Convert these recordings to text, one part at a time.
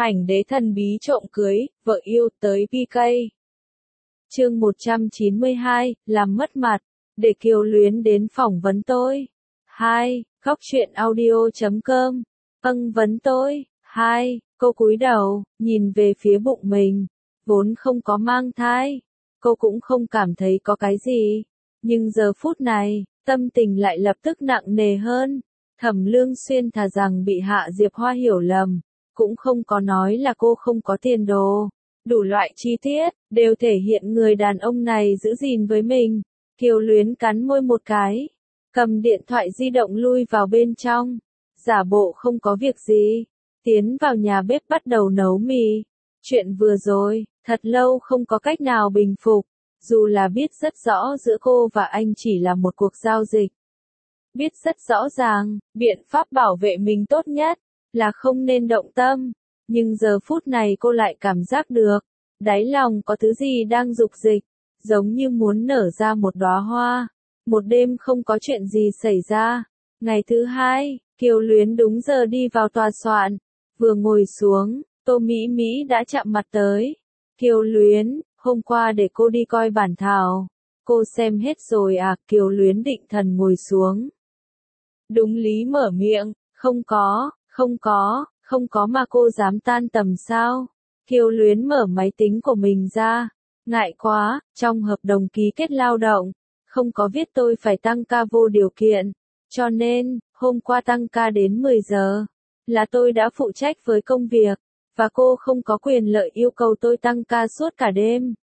Ảnh đế thần bí trộm cưới, vợ yêu tới PK. Chương 192, làm mất mặt, để Kiều Luyến đến phỏng vấn tôi. 2. Góc truyện audio.com. Vấn tôi. 2. Cô cúi đầu, nhìn về phía bụng mình. Vốn không có mang thai. Cô cũng không cảm thấy có cái gì. Nhưng giờ phút này, tâm tình lại lập tức nặng nề hơn. Thẩm Lương Xuyên thà rằng bị Hạ Diệp Hoa hiểu lầm. Cũng không có nói là cô không có tiền đồ. Đủ loại chi tiết, đều thể hiện người đàn ông này giữ gìn với mình. Kiều Luyến cắn môi một cái. Cầm điện thoại di động lui vào bên trong. Giả bộ không có việc gì. Tiến vào nhà bếp bắt đầu nấu mì. Chuyện vừa rồi, thật lâu không có cách nào bình phục. Dù là biết rất rõ giữa cô và anh chỉ là một cuộc giao dịch. Biết rất rõ ràng, biện pháp bảo vệ mình tốt nhất là không nên động tâm. Nhưng giờ phút này cô lại cảm giác được, đáy lòng có thứ gì đang dục dịch, giống như muốn nở ra một đóa hoa. Một đêm không có chuyện gì xảy ra. Ngày thứ hai, Kiều Luyến đúng giờ đi vào tòa soạn. Vừa ngồi xuống, Tô Mỹ Mỹ đã chạm mặt tới. Kiều Luyến, hôm qua để cô đi coi bản thảo. Cô xem hết rồi à? Kiều Luyến định thần ngồi xuống. Đúng lý mở miệng, không có mà cô dám tan tầm sao? Kiều Luyến mở máy tính của mình ra. Ngại quá, trong hợp đồng ký kết lao động, không có viết tôi phải tăng ca vô điều kiện. Cho nên, hôm qua tăng ca đến 10 giờ, là tôi đã phụ trách với công việc, và cô không có quyền lợi yêu cầu tôi tăng ca suốt cả đêm.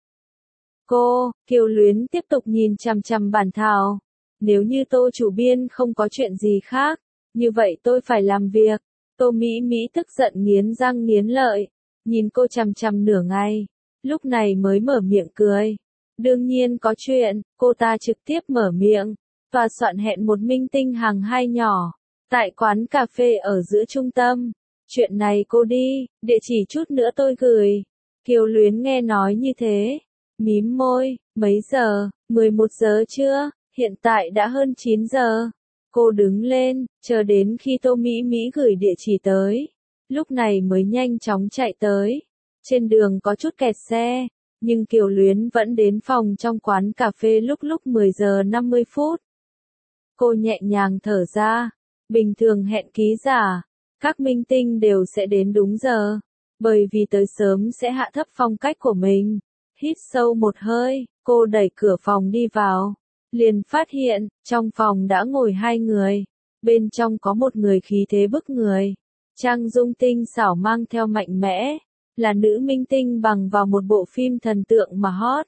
Kiều Luyến tiếp tục nhìn chằm chằm bản thảo. Nếu như Tô chủ biên không có chuyện gì khác, như vậy tôi phải làm việc. Tô Mỹ Mỹ tức giận nghiến răng nghiến lợi, nhìn cô chằm chằm nửa ngày, lúc này mới mở miệng cười. Đương nhiên có chuyện, cô ta trực tiếp mở miệng. Tòa soạn hẹn một minh tinh hàng hai nhỏ, tại quán cà phê ở giữa trung tâm. Chuyện này cô đi, địa chỉ chút nữa tôi gửi. Kiều Luyến nghe nói như thế, mím môi. Mấy giờ? 11 giờ chưa? Hiện tại đã hơn 9 giờ. Cô đứng lên, chờ đến khi Tô Mỹ Mỹ gửi địa chỉ tới. Lúc này mới nhanh chóng chạy tới. Trên đường có chút kẹt xe, nhưng Kiều Luyến vẫn đến phòng trong quán cà phê lúc 10 giờ 50 phút. Cô nhẹ nhàng thở ra. Bình thường hẹn ký giả, các minh tinh đều sẽ đến đúng giờ. Bởi vì tới sớm sẽ hạ thấp phong cách của mình. Hít sâu một hơi, cô đẩy cửa phòng đi vào. Liền phát hiện, trong phòng đã ngồi hai người. Bên trong có một người khí thế bức người. Trang dung tinh xảo mang theo mạnh mẽ. Là nữ minh tinh bằng vào một bộ phim thần tượng mà hot.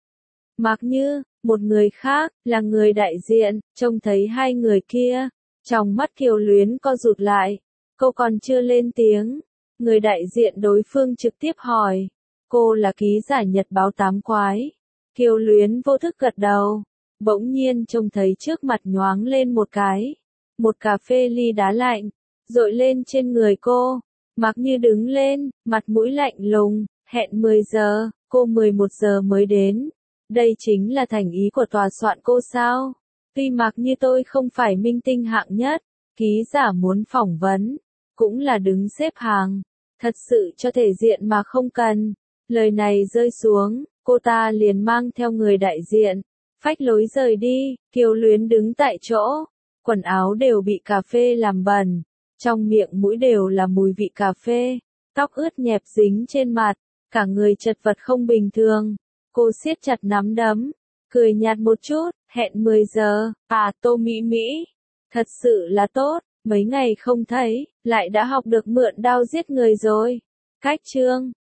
Mạc Như, một người khác, là người đại diện. Trông thấy hai người kia, trong mắt Kiều Luyến co rụt lại. Cô còn chưa lên tiếng. Người đại diện đối phương trực tiếp hỏi. Cô là ký giả nhật báo Tám Quái. Kiều Luyến vô thức gật đầu. Bỗng nhiên trông thấy trước mặt nhoáng lên một cái. Một cà phê ly đá lạnh, dội lên trên người cô. Mạc Như đứng lên, mặt mũi lạnh lùng. Hẹn 10 giờ, cô 11 giờ mới đến. Đây chính là thành ý của tòa soạn cô sao? Tuy Mạc Như tôi không phải minh tinh hạng nhất, ký giả muốn phỏng vấn, cũng là đứng xếp hàng. Thật sự cho thể diện mà không cần. Lời này rơi xuống, cô ta liền mang theo người đại diện. Phách lối rời đi. Kiều Luyến đứng tại chỗ. Quần áo đều bị cà phê làm bẩn. Trong miệng mũi đều là mùi vị cà phê. Tóc ướt nhẹp dính trên mặt. Cả người chật vật không bình thường. Cô siết chặt nắm đấm. Cười nhạt một chút. Hẹn 10 giờ. À, Tô Mỹ Mỹ. Thật sự là tốt. Mấy ngày không thấy, lại đã học được mượn đao giết người rồi. Cách chương.